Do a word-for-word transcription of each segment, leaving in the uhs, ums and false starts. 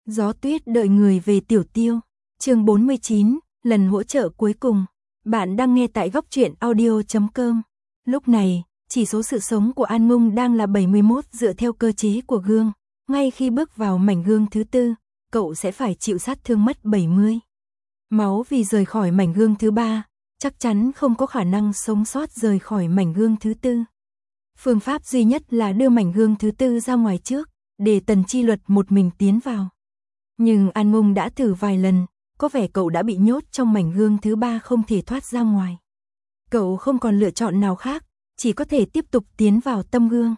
Gió tuyết đợi người về Tiểu Tiêu. Chương bốn mươi chín, lần hỗ trợ cuối cùng. Bạn đang nghe tại góc truyện audio chấm com. Lúc này, chỉ số sự sống của An Ngung đang là bảy mươi mốt dựa theo cơ chế của gương. Ngay khi bước vào mảnh gương thứ tư, cậu sẽ phải chịu sát thương mất bảy mươi. Máu vì rời khỏi mảnh gương thứ ba, chắc chắn không có khả năng sống sót rời khỏi mảnh gương thứ tư. Phương pháp duy nhất là đưa mảnh gương thứ tư ra ngoài trước, để Tần Chi Luật một mình tiến vào. Nhưng An Ngung đã thử vài lần, có vẻ cậu đã bị nhốt trong mảnh gương thứ ba không thể thoát ra ngoài. Cậu không còn lựa chọn nào khác, chỉ có thể tiếp tục tiến vào tâm gương.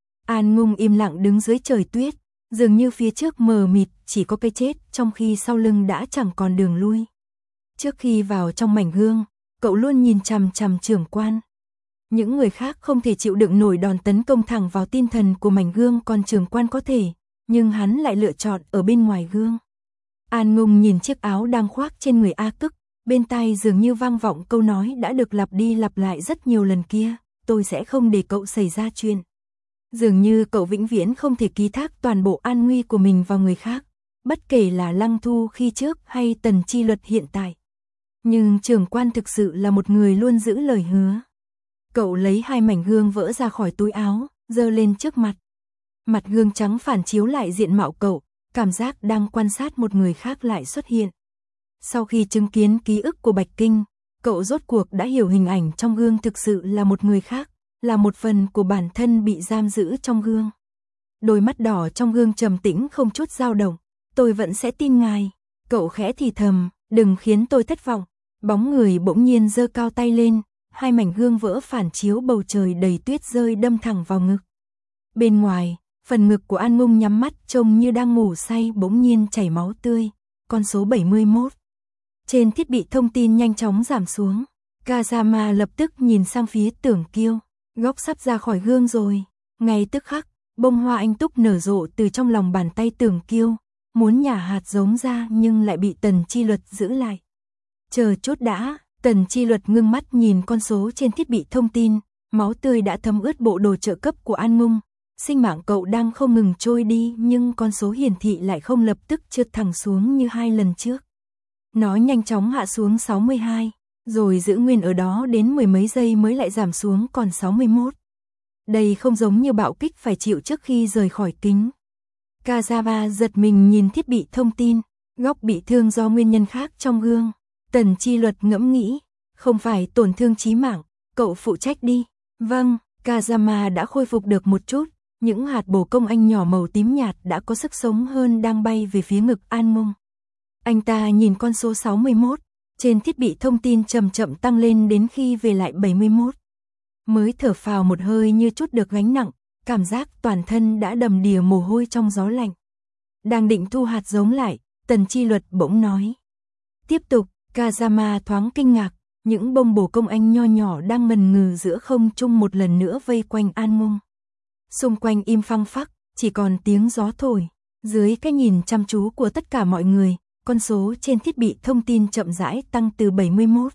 An Ngung im lặng đứng dưới trời tuyết, dường như phía trước mờ mịt chỉ có cái chết, trong khi sau lưng đã chẳng còn đường lui. Trước khi vào trong mảnh gương, cậu luôn nhìn chằm chằm trưởng quan. Những người khác không thể chịu đựng nổi đòn tấn công thẳng vào tinh thần của mảnh gương, còn trưởng quan có thể, nhưng hắn lại lựa chọn ở bên ngoài gương. An Ngung nhìn chiếc áo đang khoác trên người A Cức, bên tai dường như vang vọng câu nói đã được lặp đi lặp lại rất nhiều lần kia, tôi sẽ không để cậu xảy ra chuyện. Dường như cậu vĩnh viễn không thể ký thác toàn bộ an nguy của mình vào người khác, bất kể là Lăng Thu khi trước hay Tần Chi Luật hiện tại. Nhưng trưởng quan thực sự là một người luôn giữ lời hứa. Cậu lấy hai mảnh gương vỡ ra khỏi túi áo, giơ lên trước mặt. Mặt gương trắng phản chiếu lại diện mạo cậu, cảm giác đang quan sát một người khác lại xuất hiện. Sau khi chứng kiến ký ức của Bạch Kinh, cậu rốt cuộc đã hiểu hình ảnh trong gương thực sự là một người khác, là một phần của bản thân bị giam giữ trong gương. Đôi mắt đỏ trong gương trầm tĩnh không chút dao động. Tôi vẫn sẽ tin ngài. Cậu khẽ thì thầm, đừng khiến tôi thất vọng. Bóng người bỗng nhiên giơ cao tay lên, hai mảnh gương vỡ phản chiếu bầu trời đầy tuyết rơi đâm thẳng vào ngực. Bên ngoài, phần ngực của An Ngung nhắm mắt trông như đang ngủ say bỗng nhiên chảy máu tươi, con số bảy mươi mốt. Trên thiết bị thông tin nhanh chóng giảm xuống. Kazama lập tức nhìn sang phía Tưởng Kiêu, góc sắp ra khỏi gương rồi. Ngay tức khắc, bông hoa anh túc nở rộ từ trong lòng bàn tay Tưởng Kiêu, muốn nhả hạt giống ra nhưng lại bị Tần Chi Luật giữ lại. Chờ chút đã, Tần Chi Luật ngưng mắt nhìn con số trên thiết bị thông tin, máu tươi đã thấm ướt bộ đồ trợ cấp của An Ngung. Sinh mạng cậu đang không ngừng trôi đi, nhưng con số hiển thị lại không lập tức trượt thẳng xuống như hai lần trước. Nó nhanh chóng hạ xuống sáu mươi hai, rồi giữ nguyên ở đó đến mười mấy giây mới lại giảm xuống còn sáu mươi mốt. Đây không giống như bạo kích phải chịu trước khi rời khỏi kính. Kazama giật mình nhìn thiết bị thông tin, góc bị thương do nguyên nhân khác trong gương. Tần Chi Luật ngẫm nghĩ, không phải tổn thương chí mạng, cậu phụ trách đi. Vâng, Kazama đã khôi phục được một chút, những hạt bồ công anh nhỏ màu tím nhạt đã có sức sống hơn đang bay về phía ngực An Ngung. Anh ta nhìn con số sáu mươi mốt, trên thiết bị thông tin chậm chậm tăng lên đến khi về lại bảy mươi mốt. Mới thở phào một hơi như chút được gánh nặng, cảm giác toàn thân đã đầm đìa mồ hôi trong gió lạnh. Đang định thu hạt giống lại, Tần Chi Luật bỗng nói. Tiếp tục, Kazama thoáng kinh ngạc, những bông bồ công anh nho nhỏ đang ngần ngừ giữa không trung một lần nữa vây quanh An Ngung. Xung quanh im phăng phắc, chỉ còn tiếng gió thổi. Dưới cái nhìn chăm chú của tất cả mọi người, con số trên thiết bị thông tin chậm rãi tăng từ bảy mươi mốt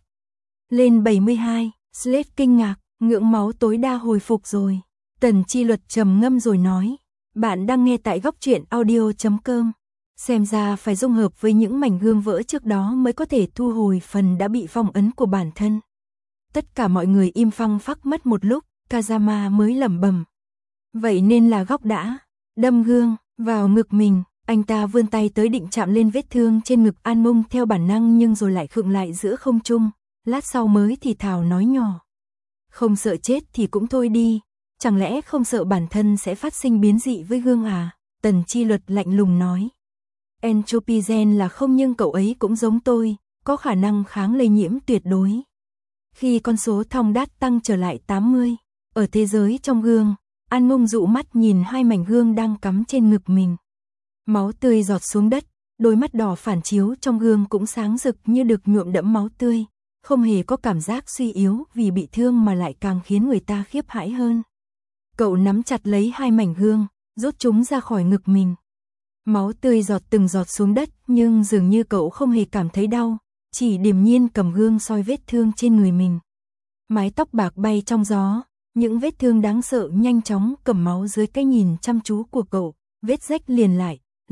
lên bảy mươi hai. Slade kinh ngạc, ngưỡng máu tối đa hồi phục rồi. Tần Chi Luật trầm ngâm rồi nói, bạn đang nghe tại góc truyện audio chấm com. Xem ra phải dung hợp với những mảnh gương vỡ trước đó mới có thể thu hồi phần đã bị phong ấn của bản thân. Tất cả mọi người im phăng phắc mất một lúc, Kazama mới lẩm bẩm. Vậy nên là góc đã đâm gương vào ngực mình. Anh ta vươn tay tới định chạm lên vết thương trên ngực An Ngung theo bản năng, nhưng rồi lại khựng lại giữa không trung. Lát sau mới thì thào nói nhỏ. Không sợ chết thì cũng thôi đi. Chẳng lẽ không sợ bản thân sẽ phát sinh biến dị với gương à? Tần Chi Luật lạnh lùng nói. Entropy gen là không, nhưng cậu ấy cũng giống tôi, có khả năng kháng lây nhiễm tuyệt đối. Khi con số thong đát tăng trở lại tám mươi, ở thế giới trong gương, An Ngung dụ mắt nhìn hai mảnh gương đang cắm trên ngực mình. Máu tươi giọt xuống đất, đôi mắt đỏ phản chiếu trong gương cũng sáng rực như được nhuộm đẫm máu tươi, không hề có cảm giác suy yếu vì bị thương mà lại càng khiến người ta khiếp hãi hơn. Cậu nắm chặt lấy hai mảnh gương, rút chúng ra khỏi ngực mình. Máu tươi giọt từng giọt xuống đất, nhưng dường như cậu không hề cảm thấy đau, chỉ điềm nhiên cầm gương soi vết thương trên người mình. Mái tóc bạc bay trong gió, những vết thương đáng sợ nhanh chóng cầm máu dưới cái nhìn chăm chú của cậu, vết rách liền lại,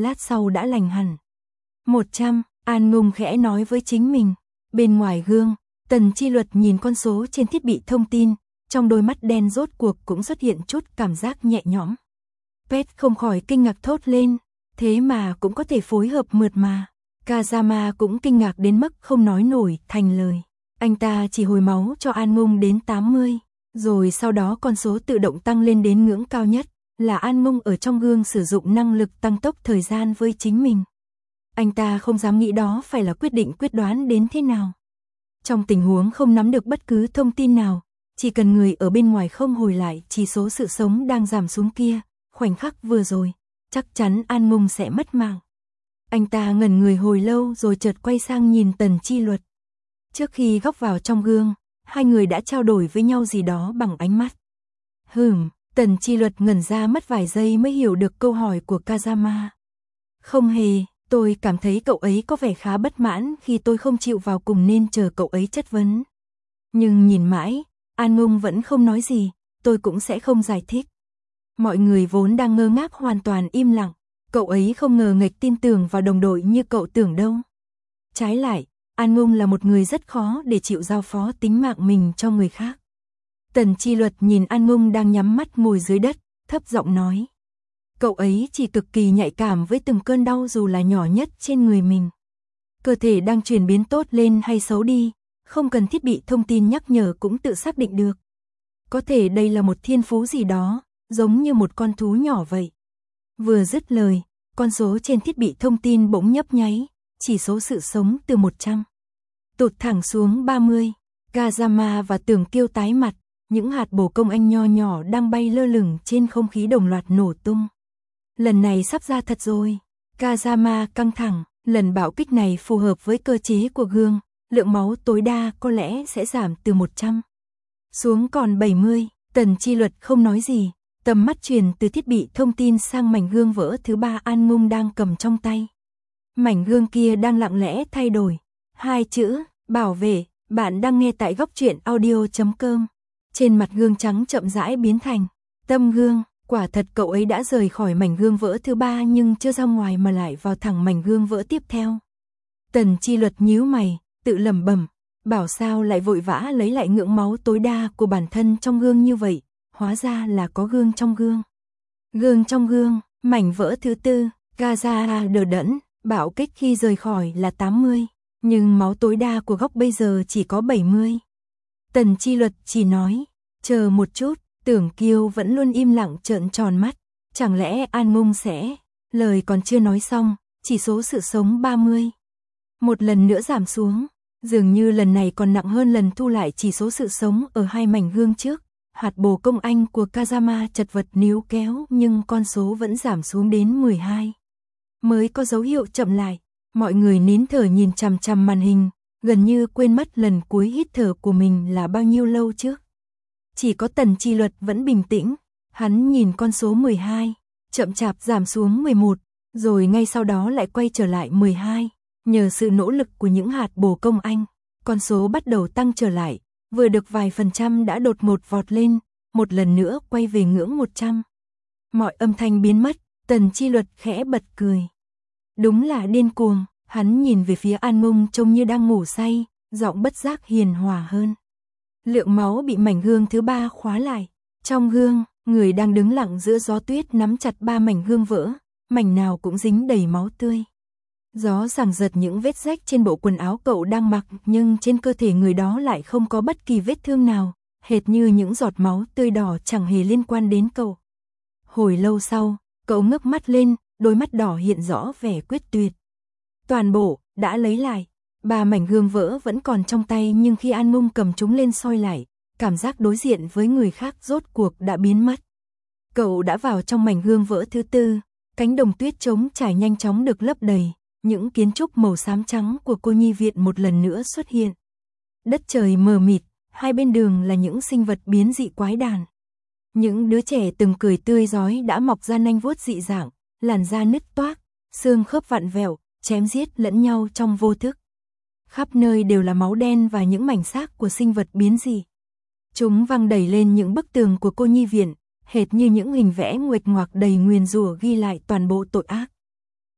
lát sau đã lành hẳn. một trăm, An Ngùng khẽ nói với chính mình. Bên ngoài gương, Tần Chi Luật nhìn con số trên thiết bị thông tin, trong đôi mắt đen rốt cuộc cũng xuất hiện chút cảm giác nhẹ nhõm. Pet không khỏi kinh ngạc thốt lên, thế mà cũng có thể phối hợp mượt mà. Kazama cũng kinh ngạc đến mức không nói nổi thành lời. Anh ta chỉ hồi máu cho An Ngùng đến tám mươi, rồi sau đó con số tự động tăng lên đến ngưỡng cao nhất, là An Ngùng ở trong gương sử dụng năng lực tăng tốc thời gian với chính mình. Anh ta không dám nghĩ đó phải là quyết định quyết đoán đến thế nào. Trong tình huống không nắm được bất cứ thông tin nào, chỉ cần người ở bên ngoài không hồi lại chỉ số sự sống đang giảm xuống kia, khoảnh khắc vừa rồi, chắc chắn An Ngùng sẽ mất mạng. Anh ta ngẩn người hồi lâu rồi chợt quay sang nhìn Tần Chi Luật. Trước khi góc vào trong gương, hai người đã trao đổi với nhau gì đó bằng ánh mắt. Hừm, Tần Chi Luật ngẩn ra mất vài giây mới hiểu được câu hỏi của Kazama. Không hề, tôi cảm thấy cậu ấy có vẻ khá bất mãn khi tôi không chịu vào cùng nên chờ cậu ấy chất vấn. Nhưng nhìn mãi, An Ngùng vẫn không nói gì, tôi cũng sẽ không giải thích. Mọi người vốn đang ngơ ngác hoàn toàn im lặng, cậu ấy không ngờ nghịch tin tưởng vào đồng đội như cậu tưởng đâu. Trái lại, An Ngùng là một người rất khó để chịu giao phó tính mạng mình cho người khác. Tần Chi Luật nhìn An Ngùng đang nhắm mắt ngồi dưới đất, thấp giọng nói. Cậu ấy chỉ cực kỳ nhạy cảm với từng cơn đau dù là nhỏ nhất trên người mình. Cơ thể đang chuyển biến tốt lên hay xấu đi, không cần thiết bị thông tin nhắc nhở cũng tự xác định được. Có thể đây là một thiên phú gì đó, giống như một con thú nhỏ vậy. Vừa dứt lời, con số trên thiết bị thông tin bỗng nhấp nháy, chỉ số sự sống từ một trăm tụt thẳng xuống ba mươi. Kazama và Tưởng Kiêu tái mặt, những hạt bồ công anh nho nhỏ đang bay lơ lửng trên không khí đồng loạt nổ tung. Lần này sắp ra thật rồi. Kazama căng thẳng, lần bạo kích này phù hợp với cơ chế của gương, lượng máu tối đa có lẽ sẽ giảm từ một trăm xuống còn bảy mươi. Tần Chi Luật không nói gì, tầm mắt truyền từ thiết bị thông tin sang mảnh gương vỡ thứ ba An Ngùng đang cầm trong tay. Mảnh gương kia đang lặng lẽ thay đổi. Hai chữ, bảo vệ, bạn đang nghe tại góc truyện audio chấm com. Trên mặt gương trắng chậm rãi biến thành tâm gương. Quả thật cậu ấy đã rời khỏi mảnh gương vỡ thứ ba nhưng chưa ra ngoài mà lại vào thẳng mảnh gương vỡ tiếp theo. Tần Chi Luật nhíu mày, tự lẩm bẩm, bảo sao lại vội vã lấy lại ngưỡng máu tối đa của bản thân trong gương như vậy, hóa ra là có gương trong gương. Gương trong gương, mảnh vỡ thứ tư, Gaza đờ đẫn, bạo kích khi rời khỏi là tám mươi, nhưng máu tối đa của góc bây giờ chỉ có bảy mươi. Tần Chi Luật chỉ nói, chờ một chút. Tưởng Kiêu vẫn luôn im lặng trợn tròn mắt, chẳng lẽ An Ngùng sẽ, lời còn chưa nói xong, chỉ số sự sống ba mươi. Một lần nữa giảm xuống, dường như lần này còn nặng hơn lần thu lại chỉ số sự sống ở hai mảnh gương trước. Hạt bồ công anh của Kazama chật vật níu kéo nhưng con số vẫn giảm xuống đến mười hai. Mới có dấu hiệu chậm lại, mọi người nín thở nhìn chằm chằm màn hình, gần như quên mất lần cuối hít thở của mình là bao nhiêu lâu trước. Chỉ có Tần Chi Luật vẫn bình tĩnh, hắn nhìn con số mười hai, chậm chạp giảm xuống mười một, rồi ngay sau đó lại quay trở lại mười hai. Nhờ sự nỗ lực của những hạt bồ công anh, con số bắt đầu tăng trở lại, vừa được vài phần trăm đã đột ngột vọt lên, một lần nữa quay về ngưỡng một trăm. Mọi âm thanh biến mất, Tần Chi Luật khẽ bật cười. Đúng là điên cuồng, hắn nhìn về phía An Ngùng trông như đang ngủ say, giọng bất giác hiền hòa hơn. Lượng máu bị mảnh gương thứ ba khóa lại. Trong gương, người đang đứng lặng giữa gió tuyết nắm chặt ba mảnh gương vỡ, mảnh nào cũng dính đầy máu tươi. Gió giằng giật những vết rách trên bộ quần áo cậu đang mặc, nhưng trên cơ thể người đó lại không có bất kỳ vết thương nào, hệt như những giọt máu tươi đỏ chẳng hề liên quan đến cậu. Hồi lâu sau, cậu ngước mắt lên, đôi mắt đỏ hiện rõ vẻ quyết tuyệt. Toàn bộ đã lấy lại. Ba mảnh gương vỡ vẫn còn trong tay nhưng khi An Ngùng cầm chúng lên soi lại, cảm giác đối diện với người khác rốt cuộc đã biến mất. Cậu đã vào trong mảnh gương vỡ thứ tư, cánh đồng tuyết trống trải nhanh chóng được lấp đầy, những kiến trúc màu xám trắng của cô nhi viện một lần nữa xuất hiện. Đất trời mờ mịt, hai bên đường là những sinh vật biến dị quái đản. Những đứa trẻ từng cười tươi rói đã mọc ra nanh vuốt dị dạng, làn da nứt toác, xương khớp vặn vẹo, chém giết lẫn nhau trong vô thức. Khắp nơi đều là máu đen và những mảnh xác của sinh vật biến dị. Chúng văng đẩy lên những bức tường của cô nhi viện, hệt như những hình vẽ nguệch ngoạc đầy nguyền rủa ghi lại toàn bộ tội ác.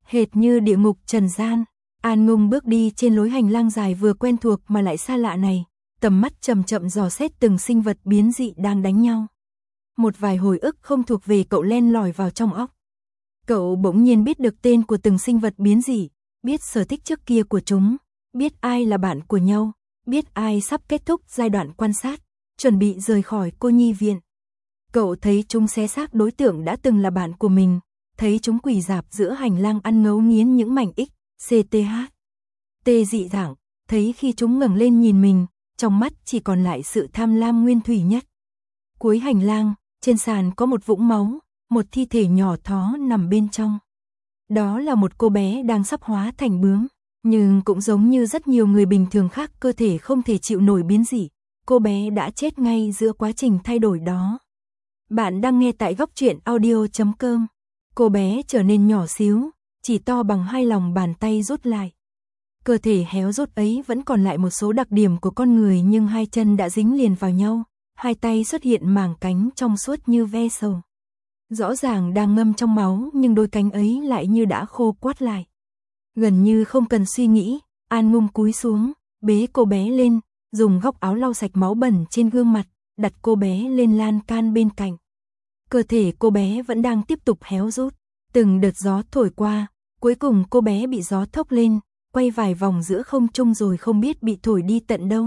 hệt như địa ngục trần gian. An Ngung bước đi trên lối hành lang dài vừa quen thuộc mà lại xa lạ này, tầm mắt chậm chậm dò xét từng sinh vật biến dị đang đánh nhau. Một vài hồi ức không thuộc về cậu len lỏi vào trong óc. Cậu bỗng nhiên biết được tên của từng sinh vật biến dị, biết sở thích trước kia của chúng, biết ai là bạn của nhau, biết ai sắp kết thúc giai đoạn quan sát, chuẩn bị rời khỏi cô nhi viện. Cậu thấy chúng xé xác đối tượng đã từng là bạn của mình, thấy chúng quỳ rạp giữa hành lang ăn ngấu nghiến những mảnh X, C T H, T dị dạng, thấy khi chúng ngẩng lên nhìn mình, trong mắt chỉ còn lại sự tham lam nguyên thủy nhất. Cuối hành lang, trên sàn có một vũng máu, một thi thể nhỏ thó nằm bên trong. Đó là một cô bé đang sắp hóa thành bướm, nhưng cũng giống như rất nhiều người bình thường khác cơ thể không thể chịu nổi biến dị, cô bé đã chết ngay giữa quá trình thay đổi đó. Bạn đang nghe tại góc truyện audio chấm com. Cô bé trở nên nhỏ xíu, chỉ to bằng hai lòng bàn tay rút lại. Cơ thể héo rút ấy vẫn còn lại một số đặc điểm của con người, nhưng hai chân đã dính liền vào nhau, hai tay xuất hiện màng cánh trong suốt như ve sầu. Rõ ràng đang ngâm trong máu nhưng đôi cánh ấy lại như đã khô quắt lại. Gần như không cần suy nghĩ, An Ngung cúi xuống, bế cô bé lên, dùng góc áo lau sạch máu bẩn trên gương mặt, đặt cô bé lên lan can bên cạnh. Cơ thể cô bé vẫn đang tiếp tục héo rút, từng đợt gió thổi qua, cuối cùng cô bé bị gió thốc lên, quay vài vòng giữa không trung rồi không biết bị thổi đi tận đâu.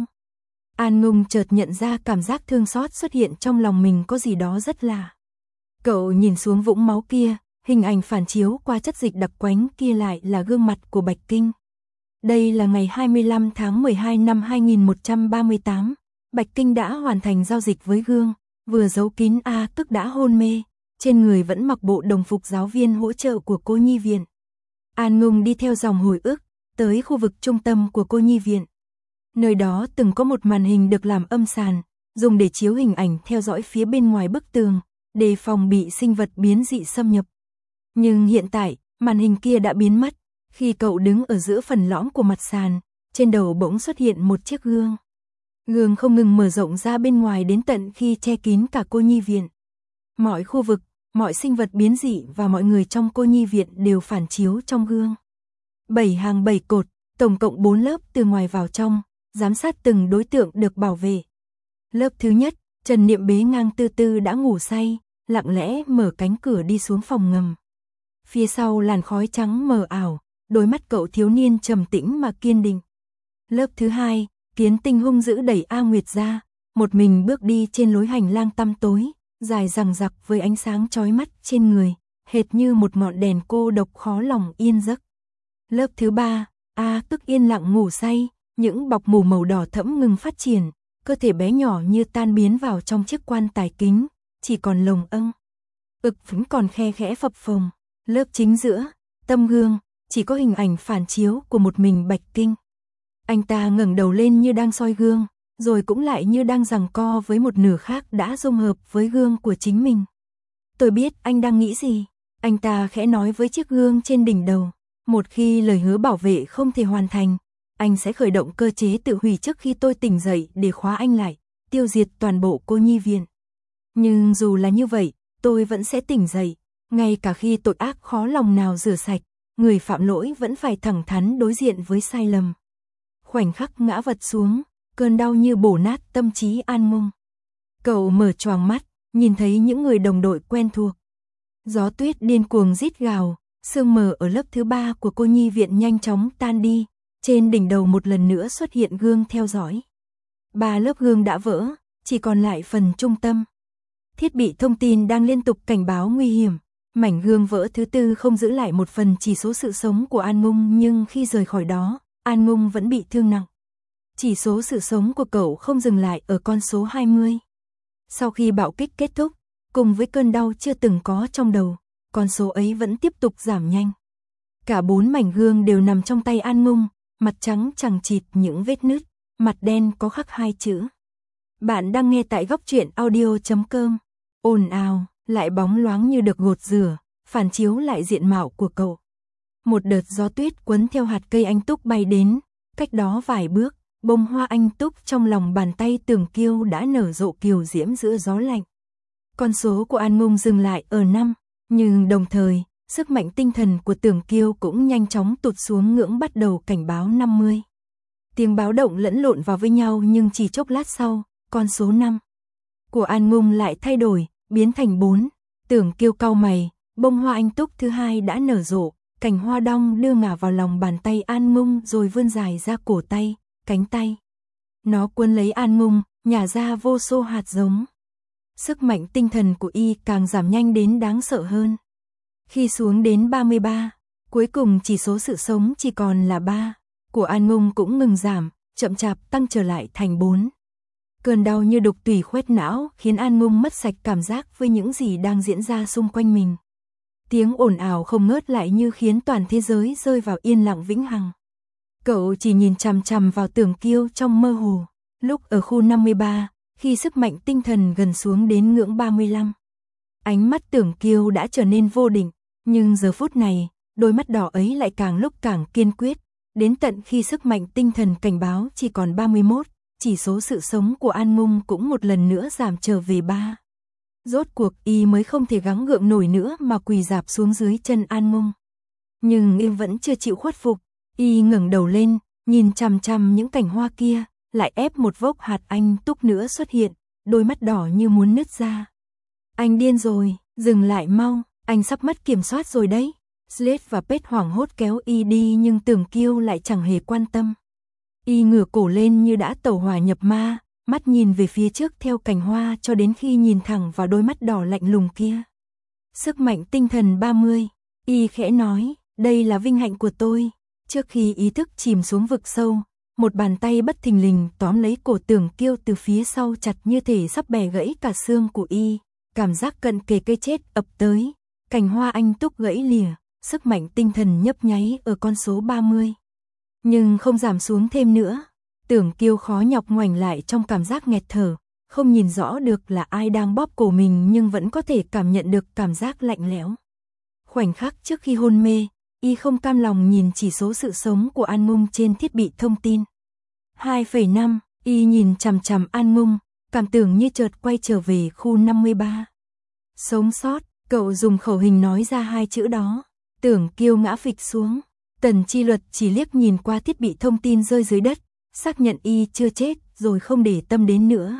An Ngung chợt nhận ra cảm giác thương xót xuất hiện trong lòng mình có gì đó rất lạ. Cậu nhìn xuống vũng máu kia, hình ảnh phản chiếu qua chất dịch đặc quánh kia lại là gương mặt của Bạch Kinh. Đây là ngày hai mươi lăm tháng mười hai năm hai nghìn một trăm ba mươi tám, Bạch Kinh đã hoàn thành giao dịch với gương, vừa giấu kín A Tức đã hôn mê, trên người vẫn mặc bộ đồng phục giáo viên hỗ trợ của cô nhi viện. An Ngung đi theo dòng hồi ức, tới khu vực trung tâm của cô nhi viện. Nơi đó từng có một màn hình được làm âm sàn, dùng để chiếu hình ảnh theo dõi phía bên ngoài bức tường, đề phòng bị sinh vật biến dị xâm nhập. Nhưng hiện tại, màn hình kia đã biến mất, khi cậu đứng ở giữa phần lõm của mặt sàn, trên đầu bỗng xuất hiện một chiếc gương. Gương không ngừng mở rộng ra bên ngoài đến tận khi che kín cả cô nhi viện. Mọi khu vực, mọi sinh vật biến dị và mọi người trong cô nhi viện đều phản chiếu trong gương. Bảy hàng bảy cột, tổng cộng bốn lớp từ ngoài vào trong, giám sát từng đối tượng được bảo vệ. Lớp thứ nhất, Trần Niệm bế ngang tư tư đã ngủ say, lặng lẽ mở cánh cửa đi xuống phòng ngầm. Phía sau làn khói trắng mờ ảo, đôi mắt cậu thiếu niên trầm tĩnh mà kiên định. Lớp thứ hai, Kiến Tinh hung dữ đẩy A Nguyệt ra, một mình bước đi trên lối hành lang tăm tối, dài dằng dặc với ánh sáng chói mắt trên người, hệt như một ngọn đèn cô độc khó lòng yên giấc. Lớp thứ ba, A Tức yên lặng ngủ say, những bọc mù màu đỏ thẫm ngừng phát triển, cơ thể bé nhỏ như tan biến vào trong chiếc quan tài kính, chỉ còn lồng âng. Ực vẫn còn khe khẽ phập phồng. Lớp chính giữa, tâm gương, chỉ có hình ảnh phản chiếu của một mình Bạch Kinh. Anh ta ngẩng đầu lên như đang soi gương, rồi cũng lại như đang giằng co với một nửa khác đã dung hợp với gương của chính mình. Tôi biết anh đang nghĩ gì, anh ta khẽ nói với chiếc gương trên đỉnh đầu. Một khi lời hứa bảo vệ không thể hoàn thành, anh sẽ khởi động cơ chế tự hủy trước khi tôi tỉnh dậy để khóa anh lại, tiêu diệt toàn bộ cô nhi viện. Nhưng dù là như vậy, tôi vẫn sẽ tỉnh dậy, ngay cả khi tội ác khó lòng nào rửa sạch, người phạm lỗi vẫn phải thẳng thắn đối diện với sai lầm. Khoảnh khắc ngã vật xuống, cơn đau như bổ nát tâm trí An Ngung. Cậu mở choàng mắt, nhìn thấy những người đồng đội quen thuộc. Gió tuyết điên cuồng rít gào, sương mờ ở lớp thứ ba của cô nhi viện nhanh chóng tan đi, trên đỉnh đầu một lần nữa xuất hiện gương theo dõi. Ba lớp gương đã vỡ, chỉ còn lại phần trung tâm. Thiết bị thông tin đang liên tục cảnh báo nguy hiểm. Mảnh gương vỡ thứ tư không giữ lại một phần chỉ số sự sống của An Ngung, nhưng khi rời khỏi đó, An Ngung vẫn bị thương nặng. Chỉ số sự sống của cậu không dừng lại ở con số hai mươi. Sau khi bạo kích kết thúc, cùng với cơn đau chưa từng có trong đầu, con số ấy vẫn tiếp tục giảm nhanh. Cả bốn mảnh gương đều nằm trong tay An Ngung, mặt trắng chằng chịt những vết nứt, mặt đen có khắc hai chữ. Bạn đang nghe tại góc truyện audio chấm com. Ồn ào, lại bóng loáng như được gột rửa, phản chiếu lại diện mạo của cậu. Một đợt gió tuyết quấn theo hạt cây anh túc bay đến, cách đó vài bước, bông hoa anh túc trong lòng bàn tay Tưởng Kiêu đã nở rộ kiều diễm giữa gió lạnh. Con số của An Ngung dừng lại ở năm, nhưng đồng thời, sức mạnh tinh thần của Tưởng Kiêu cũng nhanh chóng tụt xuống ngưỡng bắt đầu cảnh báo năm mươi. Tiếng báo động lẫn lộn vào với nhau nhưng chỉ chốc lát sau, con số năm của An Ngung lại thay đổi, biến thành bốn. Tưởng Kiêu cau mày, bông hoa anh túc thứ hai đã nở rộ, cành hoa đong đưa ngả vào lòng bàn tay An Ngung rồi vươn dài ra cổ tay, cánh tay. Nó cuốn lấy An Ngung, nhả ra vô số hạt giống. Sức mạnh tinh thần của y càng giảm nhanh đến đáng sợ hơn. Khi xuống đến ba mươi ba, cuối cùng chỉ số sự sống chỉ còn là ba, của An Ngung cũng ngừng giảm, chậm chạp tăng trở lại thành bốn. Cơn đau như đục tủy khoét não khiến An Ngung mất sạch cảm giác với những gì đang diễn ra xung quanh mình. Tiếng ồn ào không ngớt lại như khiến toàn thế giới rơi vào yên lặng vĩnh hằng. Cậu chỉ nhìn chằm chằm vào Tưởng Kiêu trong mơ hồ. Lúc ở khu năm mươi ba, khi sức mạnh tinh thần gần xuống đến ngưỡng ba mươi lăm, ánh mắt Tưởng Kiêu đã trở nên vô định, nhưng giờ phút này, đôi mắt đỏ ấy lại càng lúc càng kiên quyết, đến tận khi sức mạnh tinh thần cảnh báo chỉ còn ba mươi mốt, chỉ số sự sống của An Ngung cũng một lần nữa giảm trở về ba. Rốt cuộc y mới không thể gắng gượng nổi nữa mà quỳ rạp xuống dưới chân An Ngung. Nhưng y vẫn chưa chịu khuất phục, y ngẩng đầu lên, nhìn chằm chằm những cành hoa kia, lại ép một vốc hạt anh túc nữa xuất hiện, đôi mắt đỏ như muốn nứt ra. Anh điên rồi, dừng lại mau, anh sắp mất kiểm soát rồi đấy. Slade và Pết hoảng hốt kéo y đi nhưng Tưởng Kiêu lại chẳng hề quan tâm. Y ngửa cổ lên như đã tẩu hỏa nhập ma, mắt nhìn về phía trước theo cành hoa cho đến khi nhìn thẳng vào đôi mắt đỏ lạnh lùng kia. Sức mạnh tinh thần ba mươi, y khẽ nói, đây là vinh hạnh của tôi. Trước khi ý thức chìm xuống vực sâu, một bàn tay bất thình lình tóm lấy cổ Tưởng Kiêu từ phía sau chặt như thể sắp bẻ gãy cả xương của y. Cảm giác cận kề cây chết ập tới, cành hoa anh túc gãy lìa, sức mạnh tinh thần nhấp nháy ở con số ba mươi. Nhưng không giảm xuống thêm nữa. Tưởng Kiêu khó nhọc ngoảnh lại trong cảm giác nghẹt thở, không nhìn rõ được là ai đang bóp cổ mình nhưng vẫn có thể cảm nhận được cảm giác lạnh lẽo. Khoảnh khắc trước khi hôn mê, y không cam lòng nhìn chỉ số sự sống của An Ngung trên thiết bị thông tin. hai phẩy năm, y nhìn chằm chằm An Ngung, cảm tưởng như chợt quay trở về khu năm mươi ba. Sống sót, cậu dùng khẩu hình nói ra hai chữ đó. Tưởng Kiêu ngã phịch xuống. Tần Chi Luật chỉ liếc nhìn qua thiết bị thông tin rơi dưới đất, xác nhận y chưa chết rồi không để tâm đến nữa.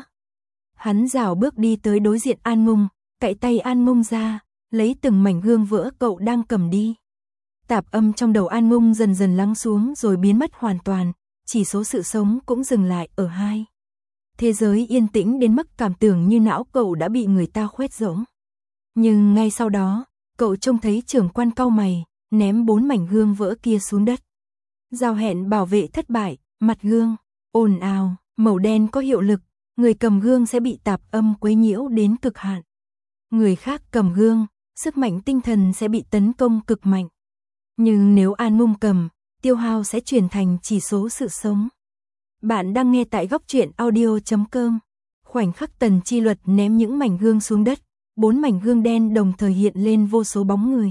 Hắn rảo bước đi tới đối diện An Ngung, cạy tay An Ngung ra, lấy từng mảnh gương vỡ cậu đang cầm đi. Tạp âm trong đầu An Ngung dần dần lắng xuống rồi biến mất hoàn toàn, chỉ số sự sống cũng dừng lại ở hai. Thế giới yên tĩnh đến mức cảm tưởng như não cậu đã bị người ta khoét rỗng. Nhưng ngay sau đó, cậu trông thấy trưởng quan cau mày, ném bốn mảnh gương vỡ kia xuống đất. Giao hẹn bảo vệ thất bại, mặt gương, ồn ào, màu đen có hiệu lực, người cầm gương sẽ bị tạp âm quấy nhiễu đến cực hạn. Người khác cầm gương, sức mạnh tinh thần sẽ bị tấn công cực mạnh. Nhưng nếu An Ngung cầm, tiêu hao sẽ chuyển thành chỉ số sự sống. Bạn đang nghe tại góc truyện audio chấm com. Khoảnh khắc Tần Chi Luật ném những mảnh gương xuống đất, bốn mảnh gương đen đồng thời hiện lên vô số bóng người.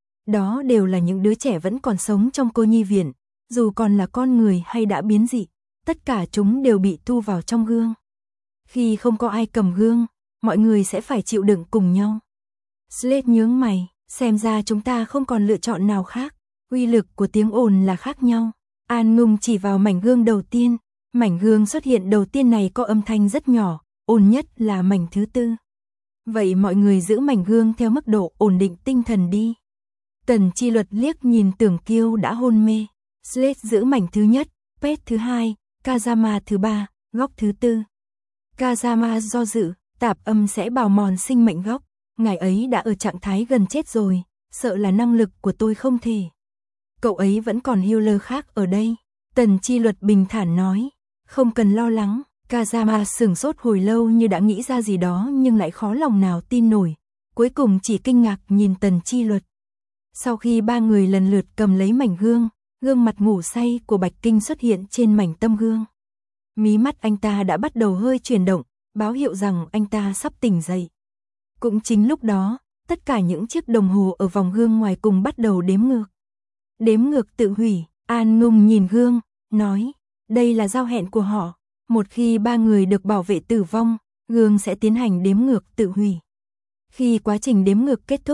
Đó đều là những đứa trẻ vẫn còn sống trong cô nhi viện, dù còn là con người hay đã biến dị, tất cả chúng đều bị thu vào trong gương. Khi không có ai cầm gương, mọi người sẽ phải chịu đựng cùng nhau. Slade nhướng mày, xem ra chúng ta không còn lựa chọn nào khác, uy lực của tiếng ồn là khác nhau. An Ngung chỉ vào mảnh gương đầu tiên, mảnh gương xuất hiện đầu tiên này có âm thanh rất nhỏ, ồn nhất là mảnh thứ tư. Vậy mọi người giữ mảnh gương theo mức độ ổn định tinh thần đi. Tần Chi Luật liếc nhìn Tưởng Kiêu đã hôn mê. Slade giữ mảnh thứ nhất, Pet thứ hai, Kazama thứ ba, góc thứ tư. Kazama do dự, tạp âm sẽ bào mòn sinh mệnh góc. Ngài ấy đã ở trạng thái gần chết rồi, sợ là năng lực của tôi không thể. Cậu ấy vẫn còn healer khác ở đây. Tần Chi Luật bình thản nói, không cần lo lắng. Kazama sửng sốt hồi lâu như đã nghĩ ra gì đó nhưng lại khó lòng nào tin nổi. Cuối cùng chỉ kinh ngạc nhìn Tần Chi Luật. Sau khi ba người lần lượt cầm lấy mảnh gương, gương mặt ngủ say của Bạch Kinh xuất hiện trên mảnh tâm gương. Mí mắt anh ta đã bắt đầu hơi chuyển động, báo hiệu rằng anh ta sắp tỉnh dậy. Cũng chính lúc đó, tất cả những chiếc đồng hồ ở vòng gương ngoài cùng bắt đầu đếm ngược. Đếm ngược tự hủy, An Ngung nhìn gương, nói, đây là giao hẹn của họ. Một khi ba người được bảo vệ tử vong, gương sẽ tiến hành đếm ngược tự hủy. Khi quá trình đếm ngược kết thúc,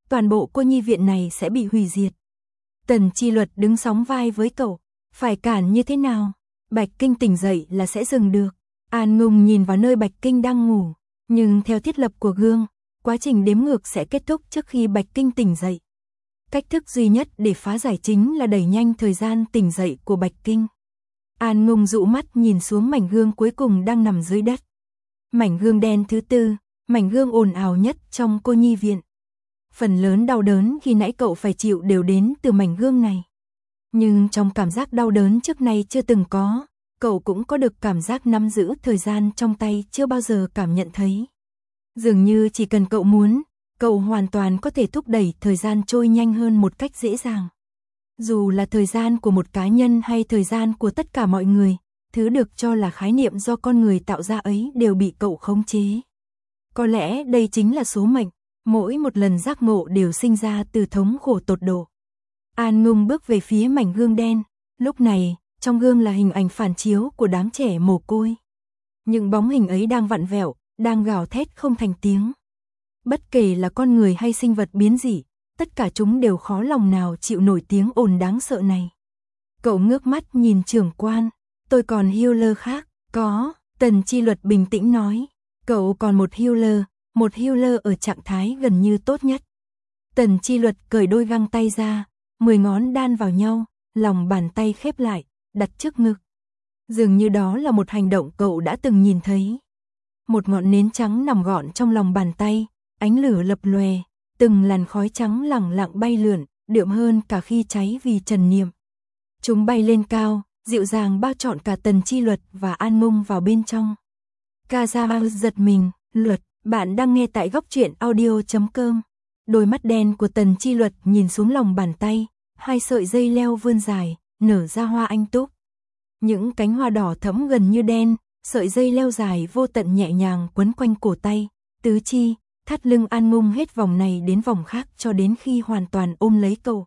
toàn bộ cô nhi viện này sẽ bị hủy diệt. Tần Chi Luật đứng sóng vai với cậu, phải cản như thế nào? Bạch Kinh tỉnh dậy là sẽ dừng được. An Ngùng nhìn vào nơi Bạch Kinh đang ngủ, nhưng theo thiết lập của gương, quá trình đếm ngược sẽ kết thúc trước khi Bạch Kinh tỉnh dậy. Cách thức duy nhất để phá giải chính là đẩy nhanh thời gian tỉnh dậy của Bạch Kinh. An Ngùng dụ mắt nhìn xuống mảnh gương cuối cùng đang nằm dưới đất. Mảnh gương đen thứ tư, mảnh gương ồn ào nhất trong cô nhi viện. Phần lớn đau đớn khi nãy cậu phải chịu đều đến từ mảnh gương này. Nhưng trong cảm giác đau đớn trước nay chưa từng có, cậu cũng có được cảm giác nắm giữ thời gian trong tay chưa bao giờ cảm nhận thấy. Dường như chỉ cần cậu muốn, cậu hoàn toàn có thể thúc đẩy thời gian trôi nhanh hơn một cách dễ dàng. Dù là thời gian của một cá nhân hay thời gian của tất cả mọi người, thứ được cho là khái niệm do con người tạo ra ấy đều bị cậu khống chế. Có lẽ đây chính là số mệnh, mỗi một lần giác ngộ đều sinh ra từ thống khổ tột độ. An Ngùng bước về phía mảnh gương đen, lúc này, trong gương là hình ảnh phản chiếu của đám trẻ mồ côi. Những bóng hình ấy đang vặn vẹo, đang gào thét không thành tiếng. Bất kể là con người hay sinh vật biến dị, tất cả chúng đều khó lòng nào chịu nổi tiếng ồn đáng sợ này. Cậu ngước mắt nhìn trưởng quan, tôi còn healer khác, có, Tần Chi Luật bình tĩnh nói, cậu còn một healer, một healer ở trạng thái gần như tốt nhất. Tần Chi Luật cởi đôi găng tay ra, mười ngón đan vào nhau, lòng bàn tay khép lại, đặt trước ngực. Dường như đó là một hành động cậu đã từng nhìn thấy. Một ngọn nến trắng nằm gọn trong lòng bàn tay, ánh lửa lập lòe, từng làn khói trắng lẳng lặng bay lượn, đượm hơn cả khi cháy vì trần niệm. Chúng bay lên cao, dịu dàng bao trọn cả Tần Chi Luật và An Ngùng vào bên trong. Kaza giật mình, Luật, bạn đang nghe tại góc truyện audio chấm com. Đôi mắt đen của Tần Chi Luật nhìn xuống lòng bàn tay, hai sợi dây leo vươn dài, nở ra hoa anh túc. Những cánh hoa đỏ thẫm gần như đen, sợi dây leo dài vô tận nhẹ nhàng quấn quanh cổ tay, tứ chi, thắt lưng An Ngùng hết vòng này đến vòng khác cho đến khi hoàn toàn ôm lấy cậu.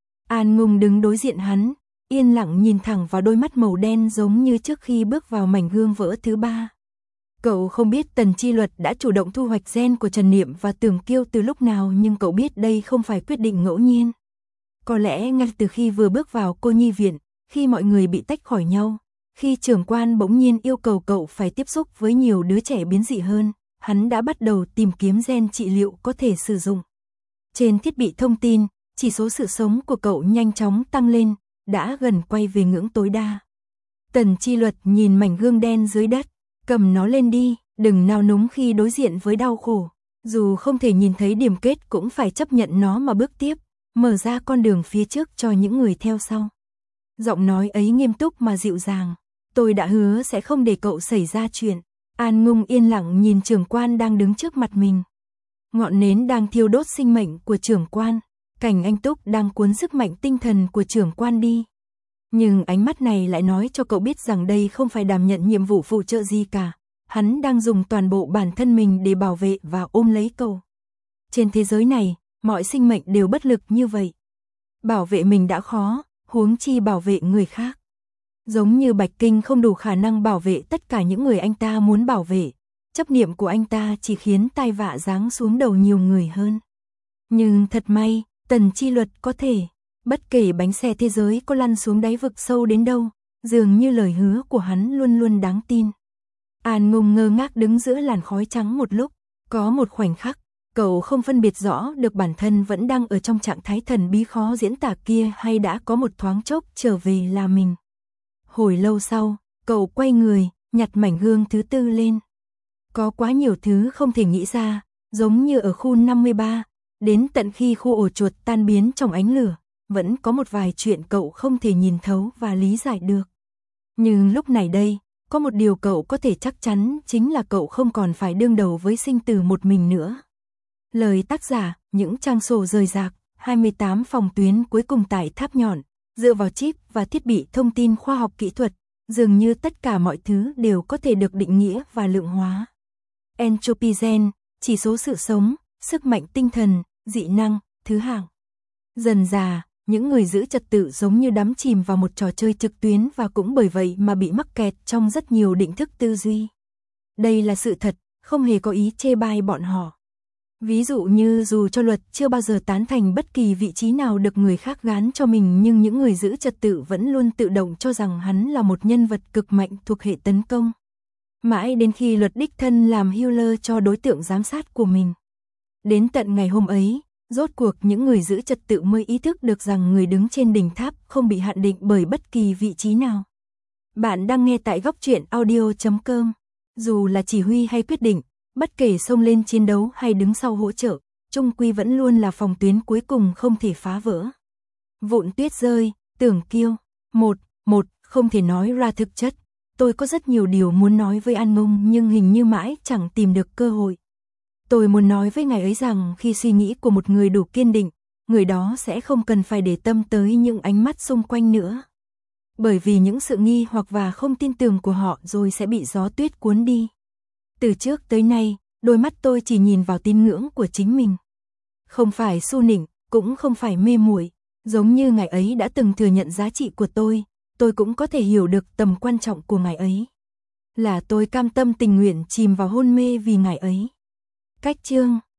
An Ngùng đứng đối diện hắn, yên lặng nhìn thẳng vào đôi mắt màu đen giống như trước khi bước vào mảnh gương vỡ thứ ba. Cậu không biết Tần Chi Luật đã chủ động thu hoạch gen của Trần Niệm và Tưởng Kiêu từ lúc nào, nhưng cậu biết đây không phải quyết định ngẫu nhiên. Có lẽ ngay từ khi vừa bước vào cô nhi viện, khi mọi người bị tách khỏi nhau, khi trưởng quan bỗng nhiên yêu cầu cậu phải tiếp xúc với nhiều đứa trẻ biến dị hơn, hắn đã bắt đầu tìm kiếm gen trị liệu có thể sử dụng. Trên thiết bị thông tin, chỉ số sự sống của cậu nhanh chóng tăng lên, đã gần quay về ngưỡng tối đa. Tần Chi Luật nhìn mảnh gương đen dưới đất, cầm nó lên đi, đừng nao núng khi đối diện với đau khổ. Dù không thể nhìn thấy điểm kết cũng phải chấp nhận nó mà bước tiếp, mở ra con đường phía trước cho những người theo sau. Giọng nói ấy nghiêm túc mà dịu dàng. Tôi đã hứa sẽ không để cậu xảy ra chuyện. An Ngùng yên lặng nhìn trưởng quan đang đứng trước mặt mình. Ngọn nến đang thiêu đốt sinh mệnh của trưởng quan, cảnh anh túc đang cuốn sức mạnh tinh thần của trưởng quan đi. Nhưng ánh mắt này lại nói cho cậu biết rằng đây không phải đảm nhận nhiệm vụ phụ trợ gì cả. Hắn đang dùng toàn bộ bản thân mình để bảo vệ và ôm lấy cậu. Trên thế giới này, mọi sinh mệnh đều bất lực như vậy. Bảo vệ mình đã khó, huống chi bảo vệ người khác. Giống như Bạch Kinh không đủ khả năng bảo vệ tất cả những người anh ta muốn bảo vệ, chấp niệm của anh ta chỉ khiến tai vạ giáng xuống đầu nhiều người hơn. Nhưng thật may, Tần Chi Luật có thể, bất kể bánh xe thế giới có lăn xuống đáy vực sâu đến đâu, dường như lời hứa của hắn luôn luôn đáng tin. An Ngùng ngơ ngác đứng giữa làn khói trắng một lúc, có một khoảnh khắc, cậu không phân biệt rõ được bản thân vẫn đang ở trong trạng thái thần bí khó diễn tả kia hay đã có một thoáng chốc trở về là mình. Hồi lâu sau, cậu quay người, nhặt mảnh gương thứ tư lên. Có quá nhiều thứ không thể nghĩ ra, giống như ở khu năm mươi ba, đến tận khi khu ổ chuột tan biến trong ánh lửa, vẫn có một vài chuyện cậu không thể nhìn thấu và lý giải được. Nhưng lúc này đây, có một điều cậu có thể chắc chắn chính là cậu không còn phải đương đầu với sinh tử một mình nữa. Lời tác giả, những trang sổ rời rạc, hai mươi tám phòng tuyến cuối cùng tại tháp nhọn, dựa vào chip và thiết bị thông tin khoa học kỹ thuật, dường như tất cả mọi thứ đều có thể được định nghĩa và lượng hóa. Entropy gen, chỉ số sự sống, sức mạnh tinh thần, dị năng, thứ hạng. Dần dà, những người giữ trật tự giống như đắm chìm vào một trò chơi trực tuyến và cũng bởi vậy mà bị mắc kẹt trong rất nhiều định thức tư duy. Đây là sự thật, không hề có ý chê bai bọn họ. Ví dụ như dù cho luật chưa bao giờ tán thành bất kỳ vị trí nào được người khác gán cho mình, nhưng những người giữ trật tự vẫn luôn tự động cho rằng hắn là một nhân vật cực mạnh thuộc hệ tấn công. Mãi đến khi luật đích thân làm healer cho đối tượng giám sát của mình. Đến tận ngày hôm ấy, rốt cuộc những người giữ trật tự mới ý thức được rằng người đứng trên đỉnh tháp không bị hạn định bởi bất kỳ vị trí nào. Bạn đang nghe tại góc truyện audio chấm com. Dù là chỉ huy hay quyết định, bất kể xông lên chiến đấu hay đứng sau hỗ trợ, chung quy vẫn luôn là phòng tuyến cuối cùng không thể phá vỡ. Vụn tuyết rơi, Tưởng Kiêu. Một, một, không thể nói ra thực chất. Tôi có rất nhiều điều muốn nói với An Ngông nhưng hình như mãi chẳng tìm được cơ hội. Tôi muốn nói với ngài ấy rằng khi suy nghĩ của một người đủ kiên định, người đó sẽ không cần phải để tâm tới những ánh mắt xung quanh nữa. Bởi vì những sự nghi hoặc và không tin tưởng của họ rồi sẽ bị gió tuyết cuốn đi. Từ trước tới nay, đôi mắt tôi chỉ nhìn vào tín ngưỡng của chính mình. Không phải su nịnh, cũng không phải mê muội, giống như ngài ấy đã từng thừa nhận giá trị của tôi, tôi cũng có thể hiểu được tầm quan trọng của ngài ấy. Là tôi cam tâm tình nguyện chìm vào hôn mê vì ngài ấy. Cách chương